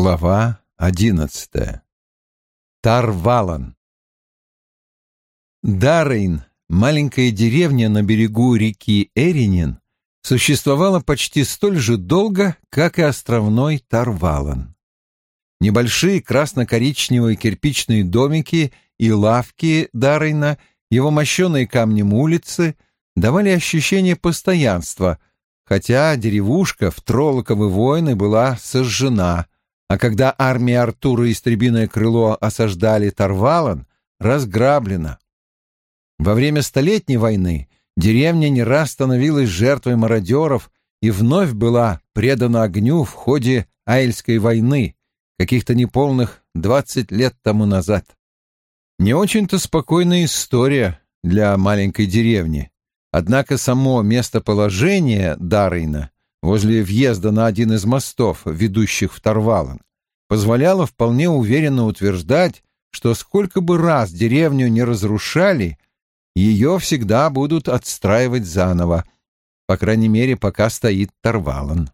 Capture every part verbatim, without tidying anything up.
Глава одиннадцатая. Тарвалан. Даррейн, маленькая деревня на берегу реки Эринин, существовала почти столь же долго, как и островной Тарвалан. Небольшие красно-коричневые кирпичные домики и лавки Даррейна, его мощеные камнем улицы давали ощущение постоянства, хотя деревушка в Троллоковы войны была сожжена, а когда армия Артура и Истребиное крыло осаждали Тарвалан, разграблена. Во время Столетней войны деревня не раз становилась жертвой мародеров и вновь была предана огню в ходе Айльской войны, каких-то неполных двадцать лет тому назад. Не очень-то спокойная история для маленькой деревни, однако само местоположение Даррейна возле въезда на один из мостов, ведущих в Тарвалан, позволяло вполне уверенно утверждать, что сколько бы раз деревню не разрушали, ее всегда будут отстраивать заново, по крайней мере, пока стоит Тарвалан.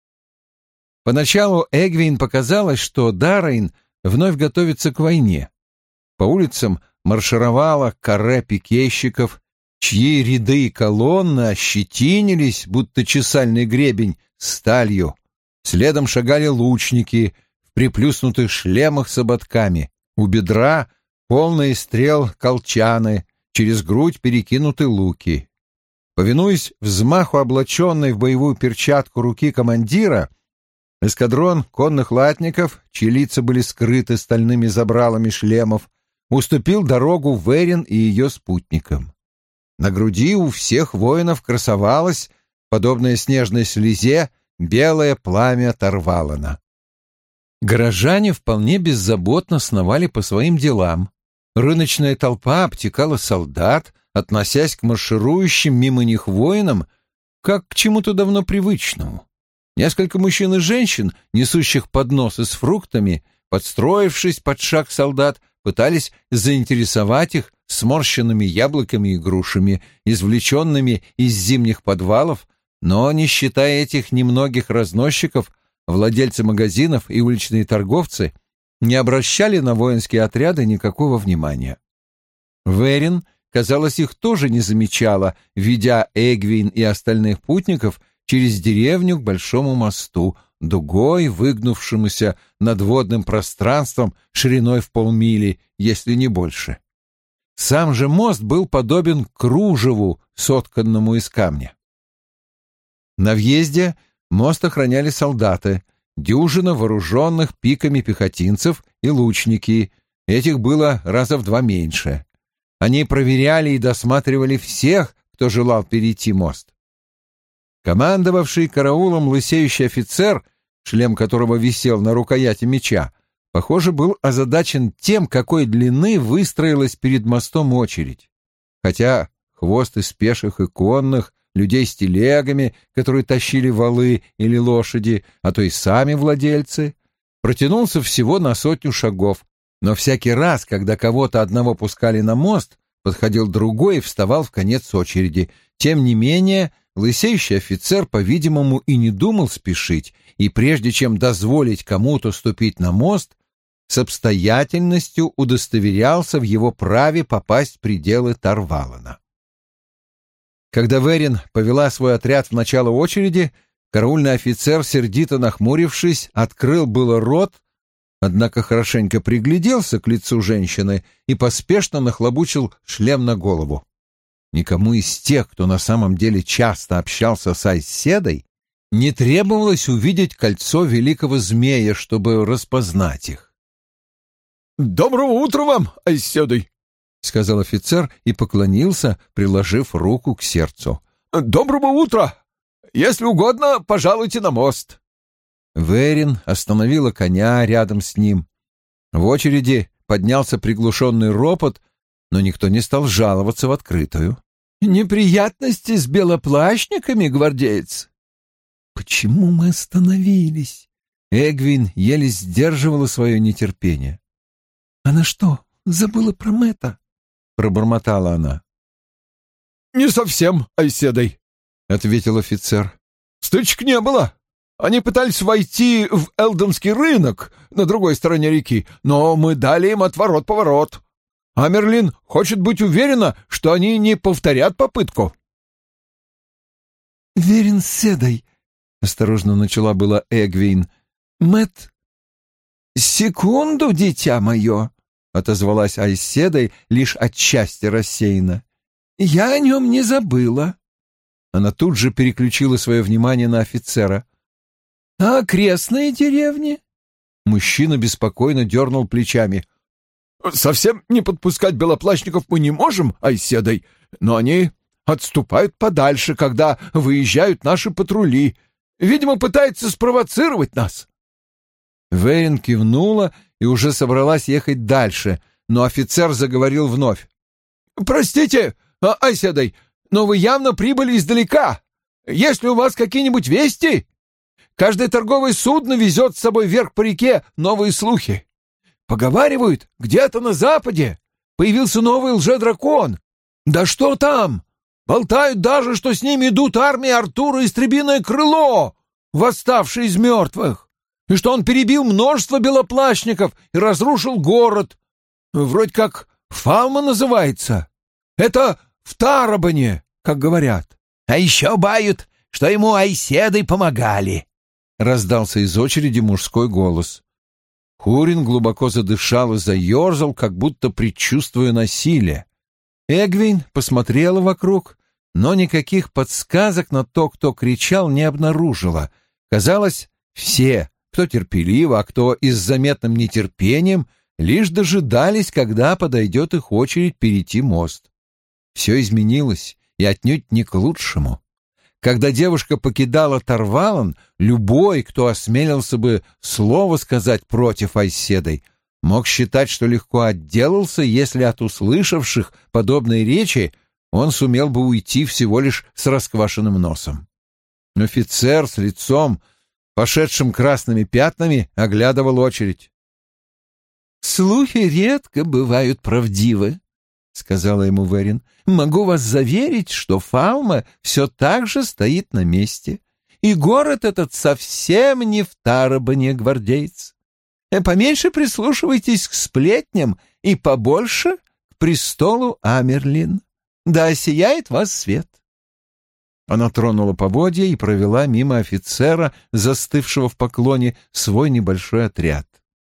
Поначалу Эгвейн показалось, что Даррейн вновь готовится к войне. По улицам маршировала каре пикейщиков, чьи ряды и колонны ощетинились, будто чесальный гребень, сталью. Следом шагали лучники в приплюснутых шлемах с ободками. У бедра полные стрел колчаны, через грудь перекинуты луки. Повинуясь взмаху облаченной в боевую перчатку руки командира, эскадрон конных латников, чьи лица были скрыты стальными забралами шлемов, уступил дорогу Верин и ее спутникам. На груди у всех воинов красовалось, подобное снежной слезе, белое пламя Тарвалана. Горожане вполне беззаботно сновали по своим делам. Рыночная толпа обтекала солдат, относясь к марширующим мимо них воинам как к чему-то давно привычному. Несколько мужчин и женщин, несущих подносы с фруктами, подстроившись под шаг солдат, пытались заинтересовать их сморщенными яблоками и грушами, извлеченными из зимних подвалов, но, не считая этих немногих разносчиков, владельцы магазинов и уличные торговцы не обращали на воинские отряды никакого внимания. Верин, казалось, их тоже не замечала, ведя Эгвейн и остальных путников через деревню к большому мосту, дугой, выгнувшемуся над водным пространством шириной в полмили, если не больше. Сам же мост был подобен кружеву, сотканному из камня. На въезде мост охраняли солдаты, дюжина вооруженных пиками пехотинцев и лучники, этих было раза в два меньше. Они проверяли и досматривали всех, кто желал перейти мост. Командовавший караулом лысеющий офицер, шлем которого висел на рукояти меча, похоже, был озадачен тем, какой длины выстроилась перед мостом очередь. Хотя хвост из пеших и конных, людей с телегами, которые тащили валы или лошади, а то и сами владельцы, протянулся всего на сотню шагов, но всякий раз, когда кого-то одного пускали на мост, подходил другой и вставал в конец очереди. Тем не менее, лысеющий офицер, по-видимому, и не думал спешить, и прежде чем дозволить кому-то ступить на мост, с обстоятельностью удостоверялся в его праве попасть в пределы Тарвалана. Когда Верин повела свой отряд в начало очереди, караульный офицер, сердито нахмурившись, открыл было рот, однако хорошенько пригляделся к лицу женщины и поспешно нахлобучил шлем на голову. Никому из тех, кто на самом деле часто общался с Айседой, не требовалось увидеть кольцо великого змея, чтобы распознать их. «Доброго утра вам, Айседой!» — сказал офицер и поклонился, приложив руку к сердцу. «Доброго утра! Если угодно, пожалуйте на мост!» Верин остановила коня рядом с ним. В очереди поднялся приглушенный ропот, но никто не стал жаловаться в открытую. «Неприятности с белоплащниками, гвардеец?» «Почему мы остановились?» Эгвин еле сдерживала свое нетерпение. «Она что, забыла про Мэтта?» — пробормотала она. «Не совсем, Айседой», — ответил офицер. «Стычек не было. Они пытались войти в Элденский рынок на другой стороне реки, но мы дали им отворот-поворот. Амерлин хочет быть уверена, что они не повторят попытку». «Верен Седой», — осторожно начала была Эгвейн. «Мэтт...» «Секунду, дитя мое», — отозвалась Айседой лишь отчасти рассеянно. «Я о нем не забыла». Она тут же переключила свое внимание на офицера. «А окрестные деревни?» Мужчина беспокойно дернул плечами. «Совсем не подпускать белоплащников мы не можем, Айседой, но они отступают подальше, когда выезжают наши патрули. Видимо, пытаются спровоцировать нас». Верин кивнула и уже собралась ехать дальше, но офицер заговорил вновь. «Простите, Айседой, но вы явно прибыли издалека. Есть ли у вас какие-нибудь вести? Каждое торговое судно везет с собой вверх по реке новые слухи. Поговаривают, где-то на западе появился новый лже-дракон. Да что там? Болтают даже, что с ними идут армии Артура и Истребиное крыло, восставшие из мертвых, и что он перебил множество белоплащников и разрушил город. Вроде как Фалма называется. Это в Тарабане, как говорят. А еще бают, что ему Айседой помогали», — раздался из очереди мужской голос. Хурин глубоко задышал и заерзал, как будто предчувствуя насилие. Эгвейн посмотрела вокруг, но никаких подсказок на то, кто кричал, не обнаружила. Казалось, все, кто терпеливо, а кто и с заметным нетерпением, лишь дожидались, когда подойдет их очередь перейти мост. Все изменилось, и отнюдь не к лучшему. Когда девушка покидала Тарвалан, любой, кто осмелился бы слово сказать против Айседой, мог считать, что легко отделался, если от услышавших подобные речи он сумел бы уйти всего лишь с расквашенным носом. Офицер с лицом, пошедшим красными пятнами, оглядывал очередь. «Слухи редко бывают правдивы», — сказала ему Верин. «Могу вас заверить, что Фалма все так же стоит на месте, и город этот совсем не в Тарабане, гвардейц. Поменьше прислушивайтесь к сплетням и побольше к престолу Амерлин. Да сияет вас свет». Она тронула поводья и провела мимо офицера, застывшего в поклоне, свой небольшой отряд.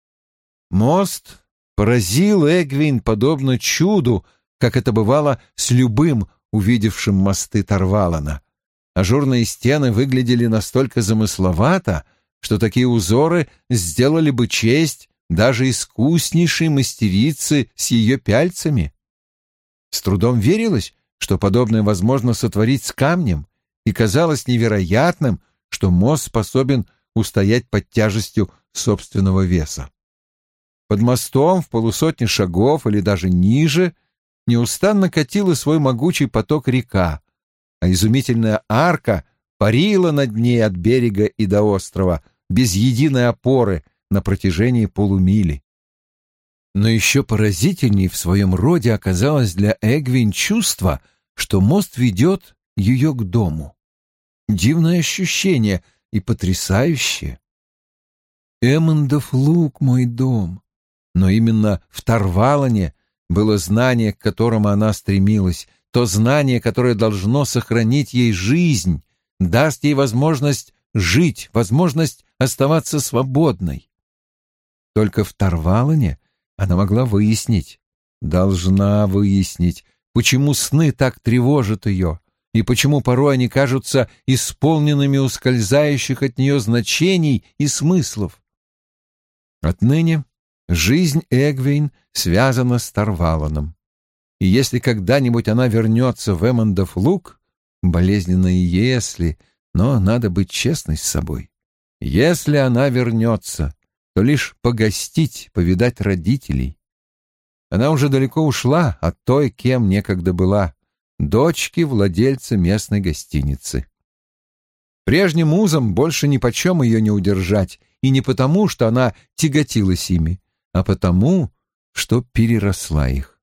Мост поразил Эгвейн подобно чуду, как это бывало с любым увидевшим мосты Тарвалана. Ажурные стены выглядели настолько замысловато, что такие узоры сделали бы честь даже искуснейшей мастерице с ее пяльцами. С трудом верилось, что подобное возможно сотворить с камнем, и казалось невероятным, что мост способен устоять под тяжестью собственного веса. Под мостом в полусотни шагов или даже ниже неустанно катила свой могучий поток река, а изумительная арка парила над ней от берега и до острова, без единой опоры на протяжении полумили. Но еще поразительнее в своем роде оказалось для Эгвейн чувство, что мост ведет ее к дому. Дивное ощущение и потрясающее. «Эммондов луг — мой дом». Но именно в Тарвалане было знание, к которому она стремилась, то знание, которое должно сохранить ей жизнь, даст ей возможность жить, возможность оставаться свободной. Только в Тарвалане она могла выяснить, должна выяснить, почему сны так тревожат ее, и почему порой они кажутся исполненными ускользающих от нее значений и смыслов. Отныне жизнь Эгвейн связана с Тарваланом. И если когда-нибудь она вернется в Эммондов луг, болезненное если, но надо быть честной с собой. Если она вернется, то лишь погостить, повидать родителей. Она уже далеко ушла от той, кем некогда была, дочки владельца местной гостиницы. Прежним узом больше нипочем ее не удержать, и не потому, что она тяготилась ими, а потому, что переросла их.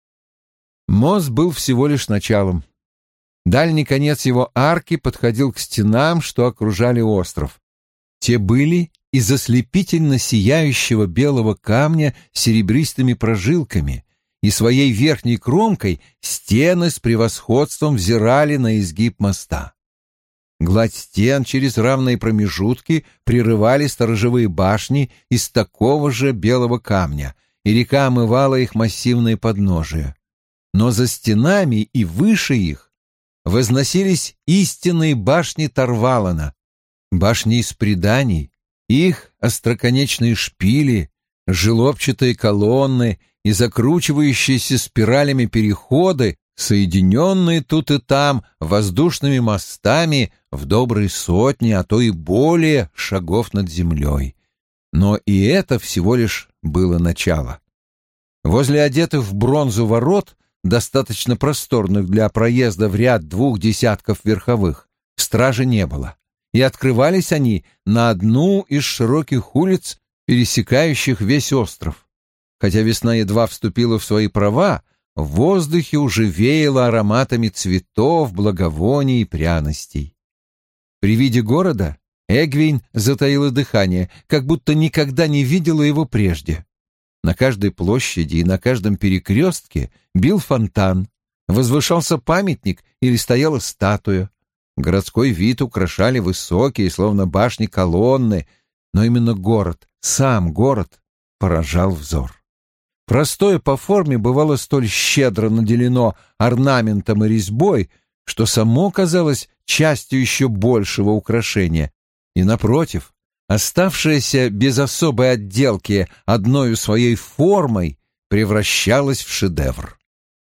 Мост был всего лишь началом. Дальний конец его арки подходил к стенам, что окружали остров. Те были из ослепительно сияющего белого камня с серебристыми прожилками, и своей верхней кромкой стены с превосходством взирали на изгиб моста. Гладь стен через равные промежутки прерывали сторожевые башни из такого же белого камня, и река омывала их массивные подножия. Но за стенами и выше их возносились истинные башни Тарвалана, башни из преданий, их остроконечные шпили, желобчатые колонны и закручивающиеся спиралями переходы, соединенные тут и там воздушными мостами в добрые сотни, а то и более шагов над землей. Но и это всего лишь было начало. Возле одетых в бронзу ворот, достаточно просторных для проезда в ряд двух десятков верховых, стражи не было, и открывались они на одну из широких улиц, пересекающих весь остров. Хотя весна едва вступила в свои права, в воздухе уже веяло ароматами цветов, благовоний и пряностей. При виде города Эгвейн затаила дыхание, как будто никогда не видела его прежде. На каждой площади и на каждом перекрестке бил фонтан, возвышался памятник или стояла статуя. Городской вид украшали высокие, словно башни, колонны, но именно город, сам город, поражал взор. Простое по форме бывало столь щедро наделено орнаментом и резьбой, что само казалось частью еще большего украшения, и, напротив, оставшееся без особой отделки одною своей формой, превращалось в шедевр.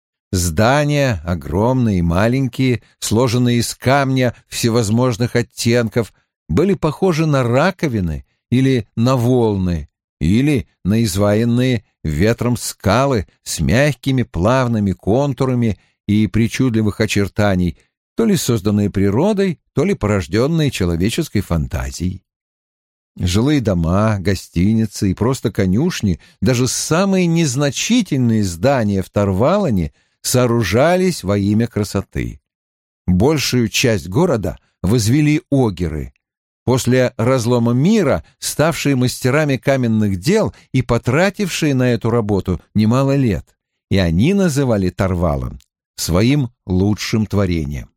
Здания, огромные и маленькие, сложенные из камня всевозможных оттенков, были похожи на раковины или на волны, или на изваянные ветром скалы с мягкими плавными контурами и причудливых очертаний, то ли созданные природой, то ли порожденные человеческой фантазией. Жилые дома, гостиницы и просто конюшни, даже самые незначительные здания в Тарвалане сооружались во имя красоты. Большую часть города возвели огеры, после разлома мира ставшие мастерами каменных дел и потратившие на эту работу немало лет, и они называли Тарвалан своим лучшим творением.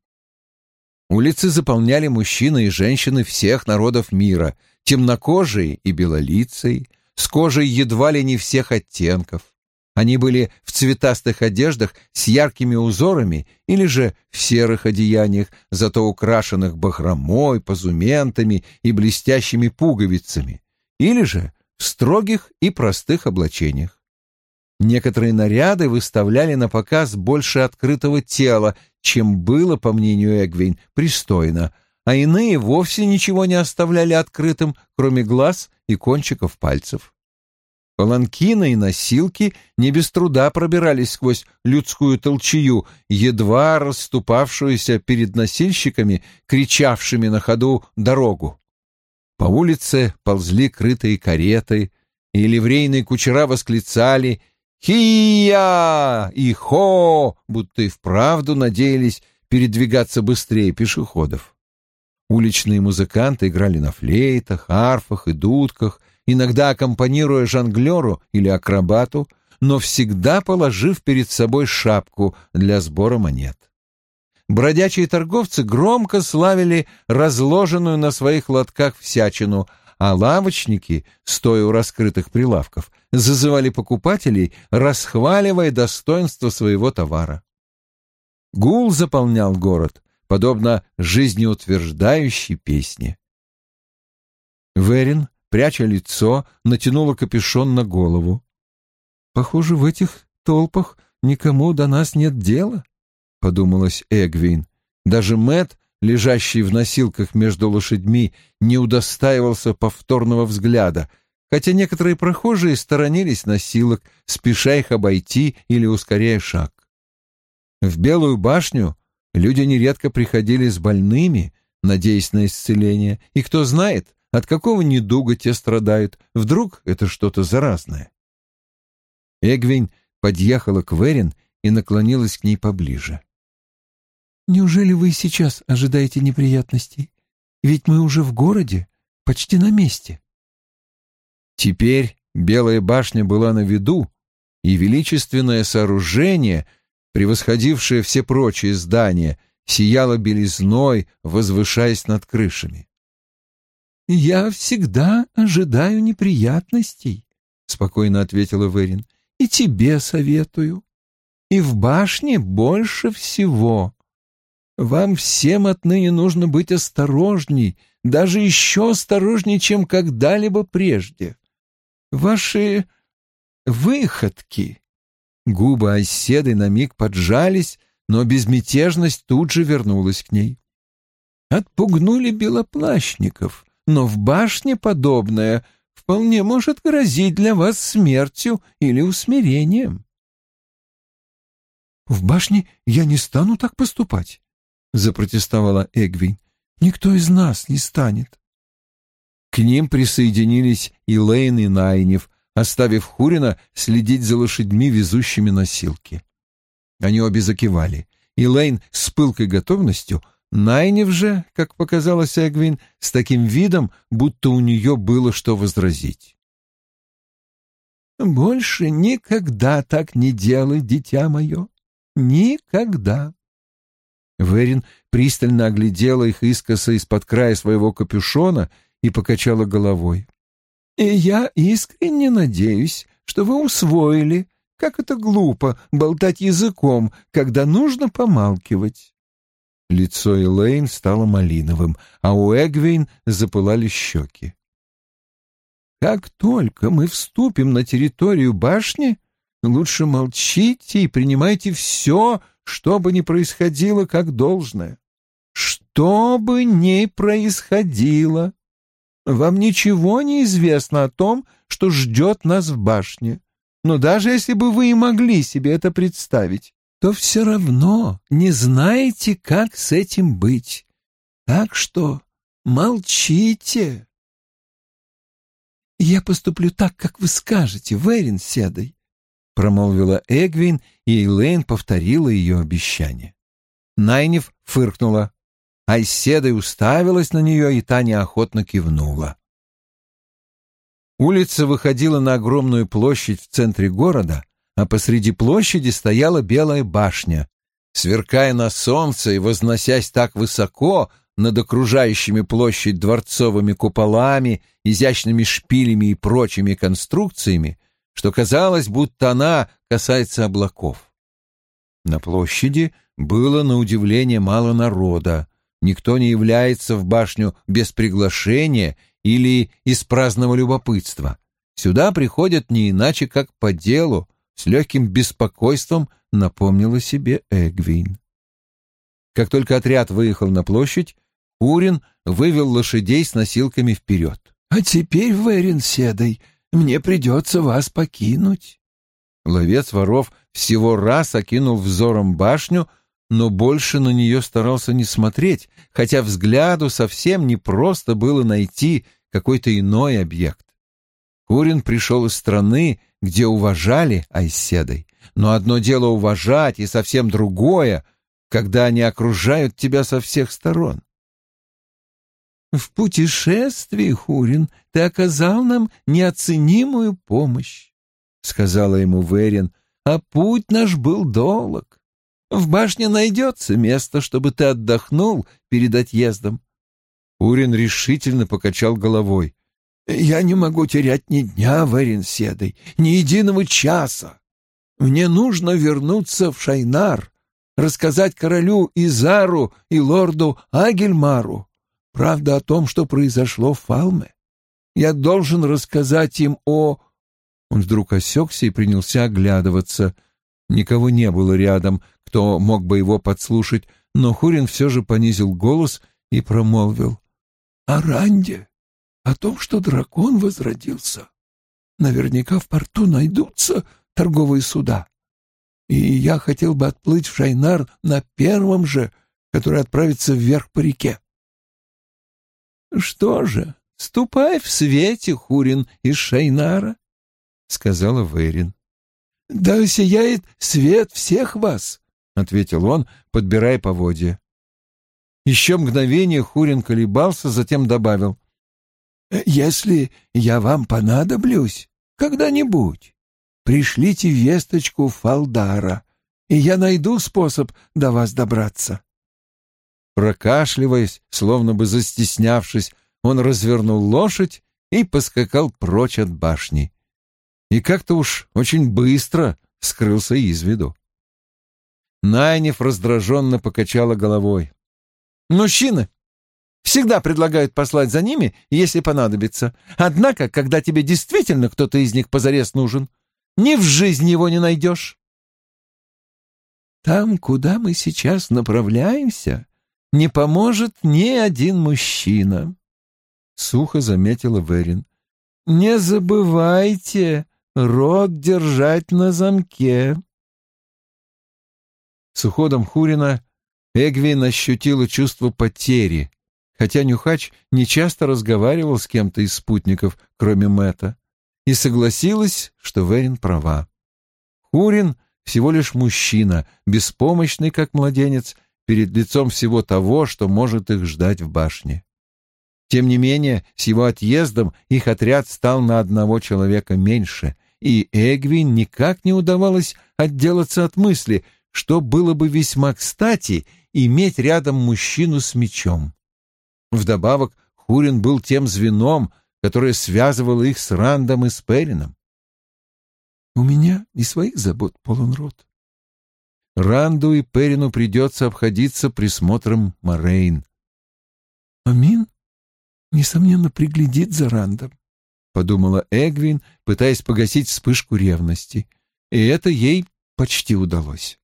Улицы заполняли мужчины и женщины всех народов мира, темнокожие и белолицые, с кожей едва ли не всех оттенков. Они были в цветастых одеждах с яркими узорами или же в серых одеяниях, зато украшенных бахромой, позументами и блестящими пуговицами, или же в строгих и простых облачениях. Некоторые наряды выставляли на показ больше открытого тела, чем было, по мнению Эгвейн, пристойно, а иные вовсе ничего не оставляли открытым, кроме глаз и кончиков пальцев. Паланкины и носилки не без труда пробирались сквозь людскую толчею, едва расступавшуюся перед носильщиками, кричавшими на ходу дорогу. По улице ползли крытые кареты, и ливрейные кучера восклицали «Хи-я!» и «Хо!», будто и вправду надеялись передвигаться быстрее пешеходов. Уличные музыканты играли на флейтах, арфах и дудках, иногда аккомпанируя жонглеру или акробату, но всегда положив перед собой шапку для сбора монет. Бродячие торговцы громко славили разложенную на своих лотках всячину, а лавочники, стоя у раскрытых прилавков, зазывали покупателей, расхваливая достоинство своего товара. Гул заполнял город, подобно жизнеутверждающей песне. Верин, пряча лицо, натянула капюшон на голову. «Похоже, в этих толпах никому до нас нет дела», — подумалась Эгвейн. Даже Мэтт, лежащий в носилках между лошадьми, не удостаивался повторного взгляда, хотя некоторые прохожие сторонились носилок, спеша их обойти или ускоряя шаг. В Белую башню люди нередко приходили с больными, надеясь на исцеление, и кто знает, от какого недуга те страдают, вдруг это что-то заразное. Эгвейн подъехала к Верин и наклонилась к ней поближе. «Неужели вы сейчас ожидаете неприятностей? Ведь мы уже в городе. почти на месте». Теперь Белая башня была на виду, и величественное сооружение, превосходившее все прочие здания, сияло белизной, возвышаясь над крышами. «Я всегда ожидаю неприятностей», — спокойно ответила Верин, — «и тебе советую. И в башне больше всего. Вам всем отныне нужно быть осторожней, даже еще осторожней, чем когда-либо прежде. Ваши выходки...» Губы Айседы на миг поджались, но безмятежность тут же вернулась к ней. «Отпугнули белоплащников, но в башне подобное вполне может грозить для вас смертью или усмирением». «В башне я не стану так поступать», — запротестовала Эгвин. «Никто из нас не станет». К ним присоединились и Лейн, и Найнев, оставив Хурина следить за лошадьми, везущими носилки. Они обе закивали, и Лейн с пылкой готовностью, Найнев же, как показалось Эгвин, с таким видом, будто у нее было что возразить. «Больше никогда так не делай, дитя мое, никогда». Верин пристально оглядела их искоса из-под края своего капюшона и покачала головой. «И я искренне надеюсь, что вы усвоили, как это глупо болтать языком, когда нужно помалкивать». Лицо Элейн стало малиновым, а у Эгвин запылали щеки. «Как только мы вступим на территорию башни, лучше молчите и принимайте все, что бы ни происходило, как должное. Что бы ни происходило. Вам ничего не известно о том, что ждет нас в башне. Но даже если бы вы и могли себе это представить, то все равно не знаете, как с этим быть. Так что молчите». «Я поступлю так, как вы скажете, Верин Седой», — промолвила Эгвин, и Элейн повторила ее обещание. Найнев фыркнула. Айседой уставилась на нее, и та неохотно кивнула. Улица выходила на огромную площадь в центре города, а посреди площади стояла Белая башня. Сверкая на солнце и возносясь так высоко над окружающими площадь дворцовыми куполами, изящными шпилями и прочими конструкциями, что казалось, будто она касается облаков. На площади было, на удивление, мало народа. Никто не является в башню без приглашения или из праздного любопытства. Сюда приходят не иначе, как по делу, с легким беспокойством напомнила себе Эгвин. Как только отряд выехал на площадь, Хурин вывел лошадей с носилками вперед. «А теперь, Верин Седой, мне придется вас покинуть». Ловец воров всего раз окинул взором башню, но больше на нее старался не смотреть, хотя взгляду совсем непросто было найти какой-то иной объект. Хурин пришел из страны, где уважали Айседой, но одно дело уважать, и совсем другое, когда они окружают тебя со всех сторон. «В путешествии, Хурин, ты оказал нам неоценимую помощь», — сказала ему Верин, — «а путь наш был долг. В башне найдется место, чтобы ты отдохнул перед отъездом». Хурин решительно покачал головой. «Я не могу терять ни дня, Верин Седой, ни единого часа. Мне нужно вернуться в Шайнар, рассказать королю Изару и лорду Агельмару правду о том, что произошло в Фалме. Я должен рассказать им о...» Он вдруг осекся и принялся оглядываться. Никого не было рядом, кто мог бы его подслушать, но Хурин все же понизил голос и промолвил. «О Ранде, о том, что дракон возродился. Наверняка в порту найдутся торговые суда. И я хотел бы отплыть в Шайнар на первом же, который отправится вверх по реке». «Что же, ступай в свете, Хурин, из Шайнара», — сказала Верин. «Да сияет свет всех вас», — ответил он, подбирая поводья. Еще мгновение Хурин колебался, затем добавил. Если я вам понадоблюсь когда-нибудь, пришлите весточку Фалдара, и я найду способ до вас добраться». Прокашливаясь, словно бы застеснявшись, он развернул лошадь и поскакал прочь от башни. И как-то уж очень быстро скрылся из виду. Найниф раздраженно покачала головой. «Мужчины всегда предлагают послать за ними, если понадобится. Однако, когда тебе действительно кто-то из них позарез нужен, ни в жизни его не найдешь». «Там, куда мы сейчас направляемся, не поможет ни один мужчина», — сухо заметила Верин. «Не забывайте рот держать на замке». С уходом Хурина Эгвин ощутила чувство потери, хотя Нюхач нечасто разговаривал с кем-то из спутников, кроме Мэтта, и согласилась, что Верин права. Хурин всего лишь мужчина, беспомощный, как младенец, перед лицом всего того, что может их ждать в башне. Тем не менее, с его отъездом их отряд стал на одного человека меньше, и Эгвин никак не удавалось отделаться от мысли, что было бы весьма кстати иметь рядом мужчину с мечом. Вдобавок, Хурин был тем звеном, которое связывало их с Рандом и с Перином. «У меня и своих забот полон рот». Ранду и Перину придется обходиться присмотром Морейн. «Амин, несомненно, приглядит за Рандом», — подумала Эгвин, пытаясь погасить вспышку ревности. И это ей почти удалось.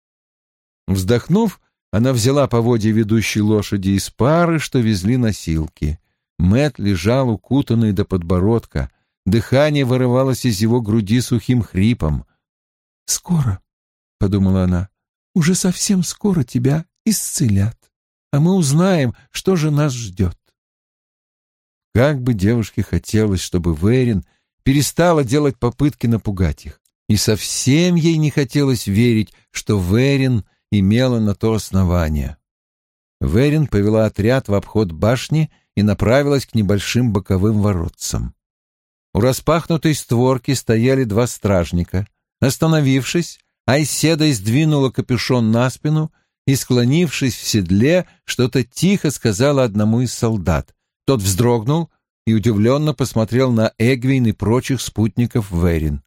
Вздохнув, она взяла поводья ведущей лошади из пары, что везли носилки. Мэтт лежал укутанный до подбородка. Дыхание вырывалось из его груди сухим хрипом. «Скоро», — подумала она, — «уже совсем скоро тебя исцелят, а мы узнаем, что же нас ждет». Как бы девушке хотелось, чтобы Верин перестала делать попытки напугать их. И совсем ей не хотелось верить, что Верин имела на то основание. Верин повела отряд в обход башни и направилась к небольшим боковым воротцам. У распахнутой створки стояли два стражника. Остановившись, Айседа сдвинула капюшон на спину и, склонившись в седле, что-то тихо сказала одному из солдат. Тот вздрогнул и удивленно посмотрел на Эгвин и прочих спутников Верин.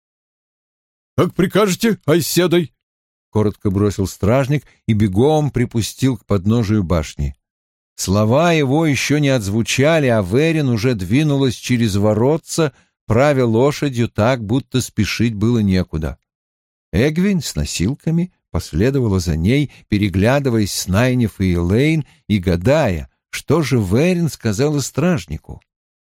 «Как прикажете, Айседой?» — коротко бросил стражник и бегом припустил к подножию башни. Слова его еще не отзвучали, а Верин уже двинулась через воротца, правя лошадью так, будто спешить было некуда. Эгвин с носилками последовала за ней, переглядываясь с Найниф и Элейн и гадая, что же Верин сказала стражнику.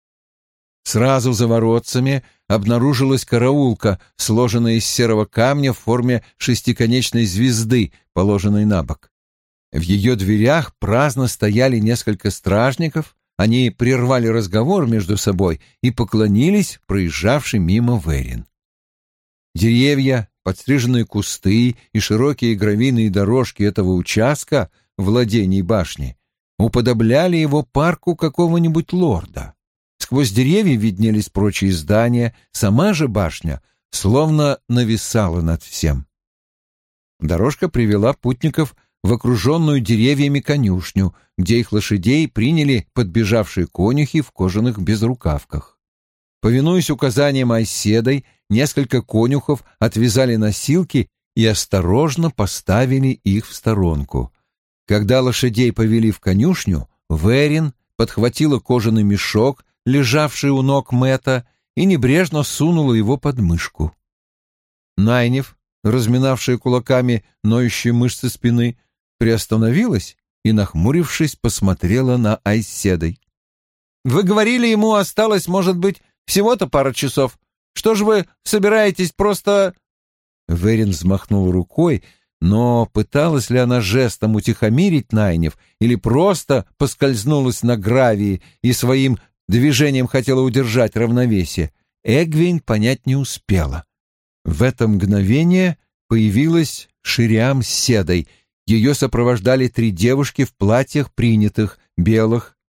Сразу за воротцами обнаружилась караулка, сложенная из серого камня в форме шестиконечной звезды, положенной на бок. В ее дверях праздно стояли несколько стражников, они прервали разговор между собой и поклонились проезжавшей мимо Верин. Деревья, подстриженные кусты и широкие гравийные дорожки этого участка владений башни уподобляли его парку какого-нибудь лорда. Сквозь деревья виднелись прочие здания, сама же башня словно нависала над всем. Дорожка привела путников в окруженную деревьями конюшню, где их лошадей приняли подбежавшие конюхи в кожаных безрукавках. Повинуясь указаниям Айседой, несколько конюхов отвязали носилки и осторожно поставили их в сторонку. Когда лошадей повели в конюшню, Верин подхватила кожаный мешок, лежавший у ног Мэтта, и небрежно сунула его под мышку. Найниф, разминавшая кулаками ноющие мышцы спины, приостановилась и, нахмурившись, посмотрела на Айседой. «Вы говорили, ему осталось, может быть, всего-то пара часов. Что же вы собираетесь просто...» Верин взмахнул рукой, но пыталась ли она жестом утихомирить Найниф или просто поскользнулась на гравии и своим движением хотела удержать равновесие, Эгвин понять не успела. В это мгновение появилась Шириам с Седой. Ее сопровождали три девушки в платьях принятых, белых,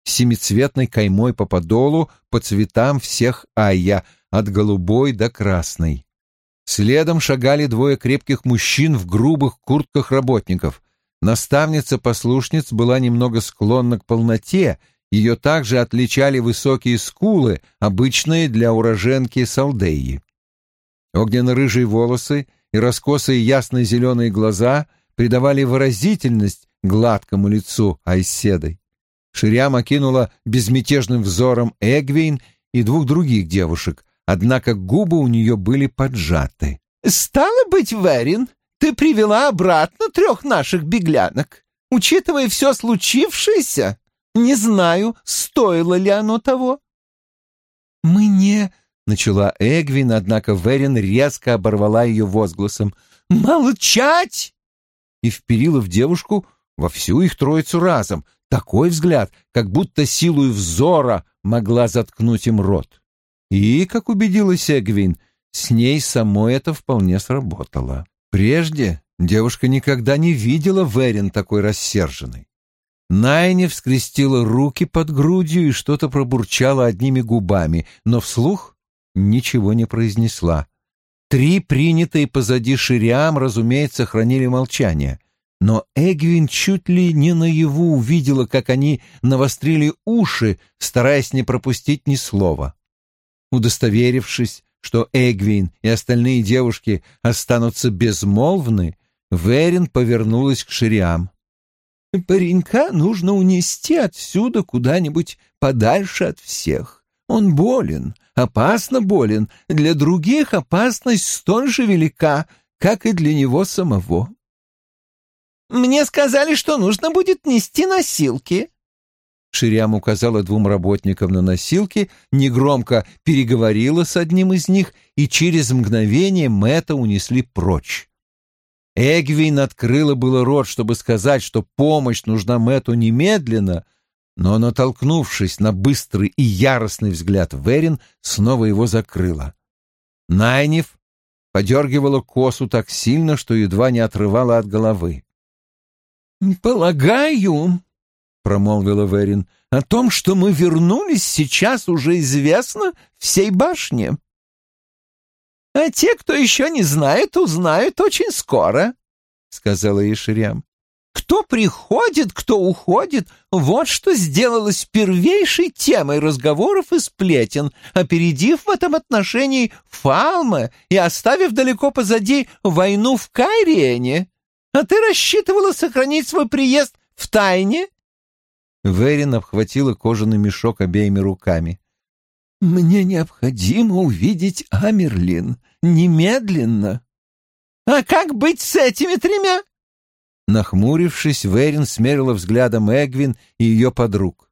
с семицветной каймой по подолу по цветам всех айя, от голубой до красной. Следом шагали двое крепких мужчин в грубых куртках работников. Наставница послушниц была немного склонна к полноте, ее также отличали высокие скулы, обычные для уроженки Салдеи. Огненно-рыжие волосы и раскосые ясно-зеленые глаза придавали выразительность гладкому лицу Айседой. Шириам окинула безмятежным взором Эгвейн и двух других девушек, однако губы у нее были поджаты. «Стало быть, Верин, ты привела обратно трех наших беглянок. Учитывая все случившееся, не знаю, стоило ли оно того». «Мы не...» — начала Эгвин, однако Верин резко оборвала ее возгласом. «Молчать!» и вперила в девушку во всю их троицу разом, такой взгляд, как будто силой взора могла заткнуть им рот. И, как убедилась Эгвин, с ней самой это вполне сработало. Прежде девушка никогда не видела Верин такой рассерженной. Найниф скрестила руки под грудью и что-то пробурчала одними губами, но вслух ничего не произнесла. Три принятые позади Шириам, разумеется, хранили молчание, но Эгвин чуть ли не наяву увидела, как они навострили уши, стараясь не пропустить ни слова. Удостоверившись, что Эгвин и остальные девушки останутся безмолвны, Верин повернулась к Шириам. «Паренька нужно унести отсюда куда-нибудь подальше от всех. Он болен, опасно болен, для других опасность столь же велика, как и для него самого». «Мне сказали, что нужно будет нести носилки». Шириам указала двум работникам на носилки, негромко переговорила с одним из них, и через мгновение Мэтта унесли прочь. Эгвин открыла было рот, чтобы сказать, что помощь нужна Мэтту немедленно, но, натолкнувшись на быстрый и яростный взгляд Верин, снова его закрыла. Найниф подергивала косу так сильно, что едва не отрывала от головы. «Полагаю, — промолвила Верин, — о том, что мы вернулись, сейчас уже известно всей башне. А те, кто еще не знает, узнают очень скоро, — сказала ей Шириам. Кто приходит, кто уходит, вот что сделалось первейшей темой разговоров и сплетен, опередив в этом отношении Фалма и оставив далеко позади войну в Кайриене. А ты рассчитывала сохранить свой приезд в тайне?» Верин обхватила кожаный мешок обеими руками. «Мне необходимо увидеть Амерлин. Немедленно». «А как быть с этими тремя?» Нахмурившись, Верин смерила взглядом Эгвин и ее подруг.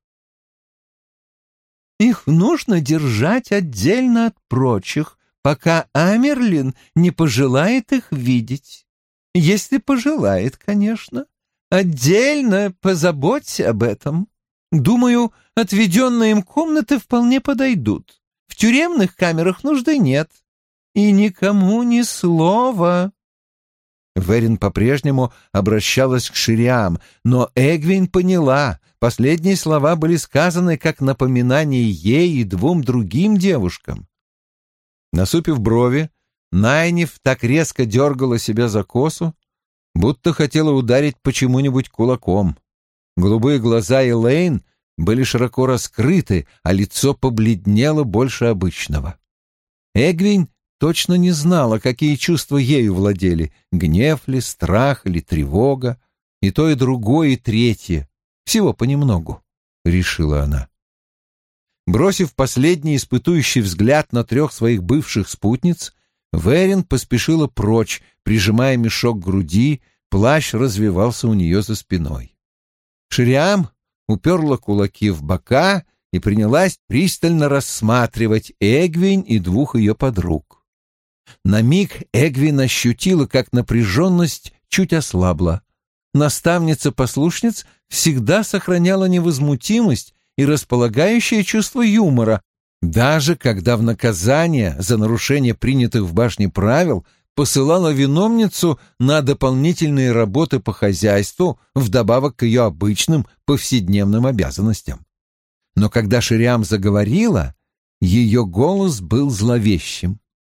«Их нужно держать отдельно от прочих, пока Амерлин не пожелает их видеть. Если пожелает, конечно. Отдельно позаботься об этом. Думаю, отведенные им комнаты вполне подойдут. В тюремных камерах нужды нет. И никому ни слова». Верин по-прежнему обращалась к Шириам, но Эгвин поняла, последние слова были сказаны как напоминание ей и двум другим девушкам. Насупив брови, Найниф так резко дергала себя за косу, будто хотела ударить почему-нибудь кулаком. Голубые глаза Элейн были широко раскрыты, а лицо побледнело больше обычного. Эгвин точно не знала, какие чувства ею владели — гнев ли, страх или тревога, и то, и другое, и третье, всего понемногу, — решила она. Бросив последний испытующий взгляд на трех своих бывших спутниц, Верин поспешила прочь, прижимая мешок к груди, плащ развевался у нее за спиной. Шириам уперла кулаки в бока и принялась пристально рассматривать Эгвин и двух ее подруг. На миг Эгвин ощутила, как напряженность чуть ослабла. Наставница-послушниц всегда сохраняла невозмутимость и располагающее чувство юмора, даже когда в наказание за нарушение принятых в башне правил посылала виновницу на дополнительные работы по хозяйству вдобавок к ее обычным повседневным обязанностям. Но когда Шириам заговорила, ее голос был зловещим.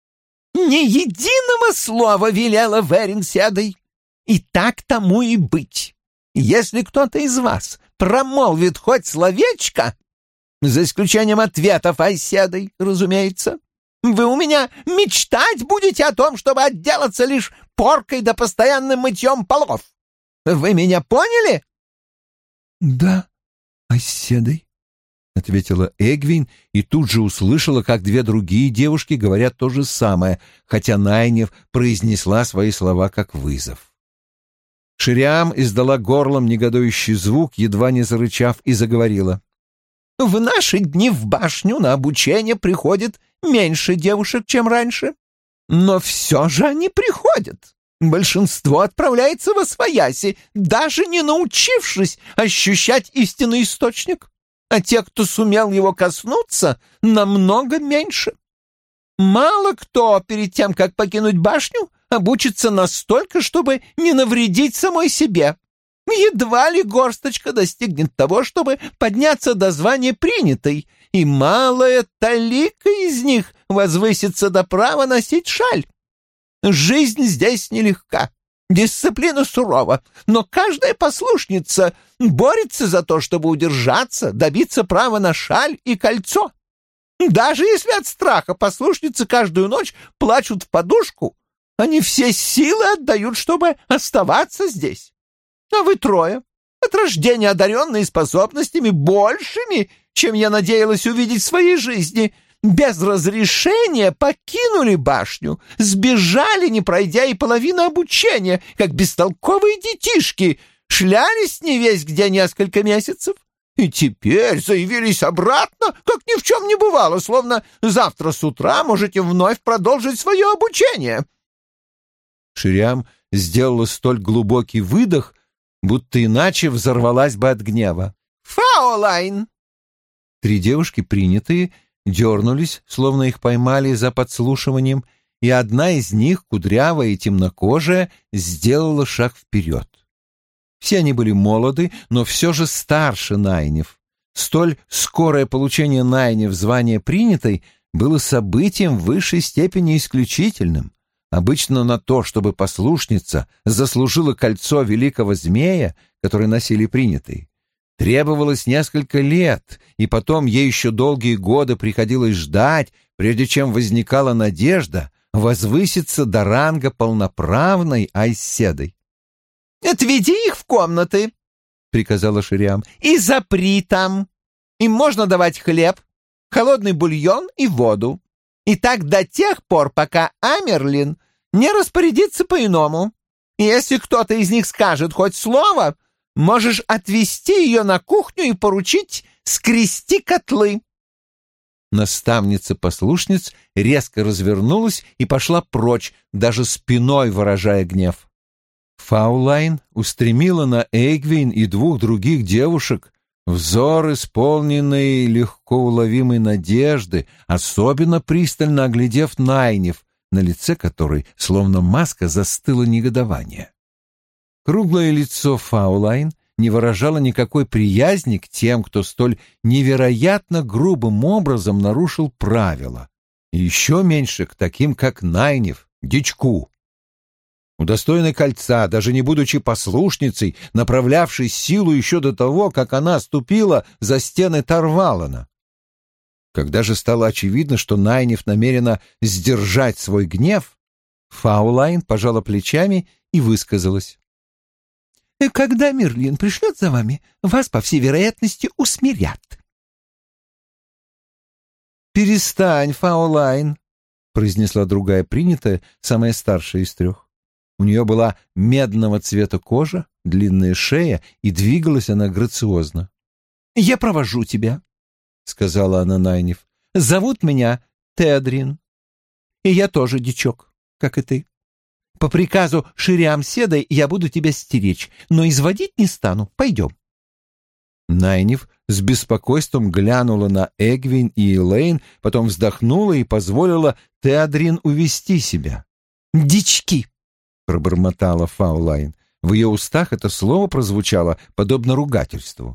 «Ни единого слова велела Верин седой, и так тому и быть. Если кто-то из вас промолвит хоть словечко, за исключением ответов Айседой, разумеется, вы у меня мечтать будете о том, чтобы отделаться лишь поркой да постоянным мытьем полов. Вы меня поняли?» «Да, Айседой», — ответила Эгвин и тут же услышала, как две другие девушки говорят то же самое, хотя Найниф произнесла свои слова как вызов. Шириам издала горлом негодующий звук, едва не зарычав, и заговорила. «В наши дни в башню на обучение приходит меньше девушек, чем раньше. Но все же они приходят. Большинство отправляется восвояси, даже не научившись ощущать истинный источник. А те, кто сумел его коснуться, намного меньше. Мало кто перед тем, как покинуть башню, обучится настолько, чтобы не навредить самой себе. Едва ли горсточка достигнет того, чтобы подняться до звания принятой, и малая талика из них возвысится до права носить шаль. Жизнь здесь нелегка, дисциплина сурова, но каждая послушница борется за то, чтобы удержаться, добиться права на шаль и кольцо. Даже если от страха послушницы каждую ночь плачут в подушку, они все силы отдают, чтобы оставаться здесь. А вы трое, от рождения одаренные способностями большими, чем я надеялась увидеть в своей жизни, без разрешения покинули башню, сбежали, не пройдя и половины обучения, как бестолковые детишки, шлялись не весь где несколько месяцев, и теперь заявились обратно, как ни в чем не бывало, словно завтра с утра можете вновь продолжить свое обучение». Шириам сделала столь глубокий выдох, будто иначе взорвалась бы от гнева. «Фаулайн!» Три девушки, принятые, дернулись, словно их поймали за подслушиванием, и одна из них, кудрявая и темнокожая, сделала шаг вперед. Все они были молоды, но все же старше Найниф. Столь скорое получение Найниф звания принятой было событием в высшей степени исключительным. Обычно на то, чтобы послушница заслужила кольцо великого змея, которое носили принятые, требовалось несколько лет, и потом ей еще долгие годы приходилось ждать, прежде чем возникала надежда возвыситься до ранга полноправной айседой. «Отведи их в комнаты», — приказала Шириам, — «и запри там. Им можно давать хлеб, холодный бульон и воду. И так до тех пор, пока Амерлин не распорядится по-иному. И если кто-то из них скажет хоть слово, можешь отвезти ее на кухню и поручить скрести котлы». Наставница послушниц резко развернулась и пошла прочь, даже спиной выражая гнев. Фаулайн устремила на Эгвин и двух других девушек взор, исполненный легко уловимой надежды, особенно пристально оглядев Найниф, на лице которой, словно маска, застыло негодование. Круглое лицо Фаулайн не выражало никакой приязни к тем, кто столь невероятно грубым образом нарушил правила, и еще меньше к таким, как Найниф, дичку. Удостоенной кольца, даже не будучи послушницей, направлявшей силу еще до того, как она ступила за стены Тарвалана. Когда же стало очевидно, что Найниф намерена сдержать свой гнев, Фаулайн пожала плечами и высказалась. «Когда Мерлин пришлет за вами, вас, по всей вероятности, усмирят». «Перестань, Фаулайн», — произнесла другая принятая, самая старшая из трех. У нее была медного цвета кожа, длинная шея, и двигалась она грациозно. «Я провожу тебя», — сказала она Найниф. «Зовут меня Теодрин, и я тоже дичок, как и ты. По приказу Шириам Седой я буду тебя стеречь, но изводить не стану. Пойдем». Найниф с беспокойством глянула на Эгвин и Элейн, потом вздохнула и позволила Теодрин увести себя. «Дички!» — пробормотала Фаулайн. В ее устах это слово прозвучало подобно ругательству.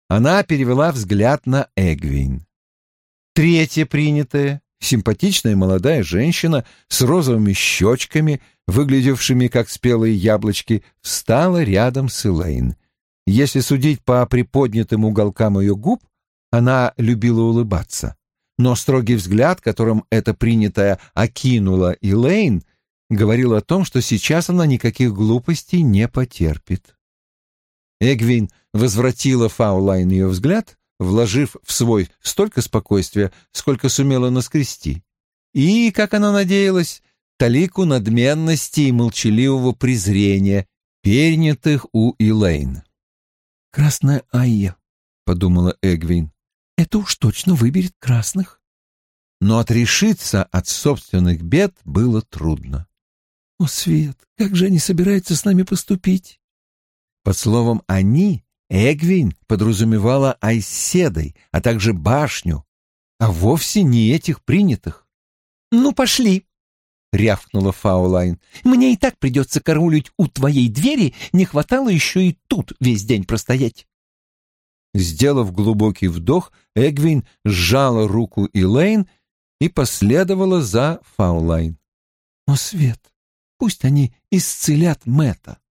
Она перевела взгляд на Эгвин. Третья принятая, симпатичная молодая женщина с розовыми щечками, выглядевшими как спелые яблочки, встала рядом с Элейн. Если судить по приподнятым уголкам ее губ, она любила улыбаться. Но строгий взгляд, которым эта принятая окинула Элейн, говорил о том, что сейчас она никаких глупостей не потерпит. Эгвин возвратила Фаулайн ее взгляд, вложив в свой столько спокойствия, сколько сумела наскрести, и, как она надеялась, талику надменности и молчаливого презрения, перенятых у Элейн. «Красная Айя», — подумала Эгвин, — «это уж точно выберет красных». Но отрешиться от собственных бед было трудно. «О, Свет, как же они собираются с нами поступить?» Под словом «они» Эгвин подразумевала Айседой, а также башню, а вовсе не этих принятых. «Ну, пошли!» — рявкнула Фаулайн. «Мне и так придется караулить у твоей двери, не хватало еще и тут весь день простоять». Сделав глубокий вдох, Эгвин сжала руку Элейн и последовала за Фаулайн. «О, Свет, пусть они исцелят Мэтта».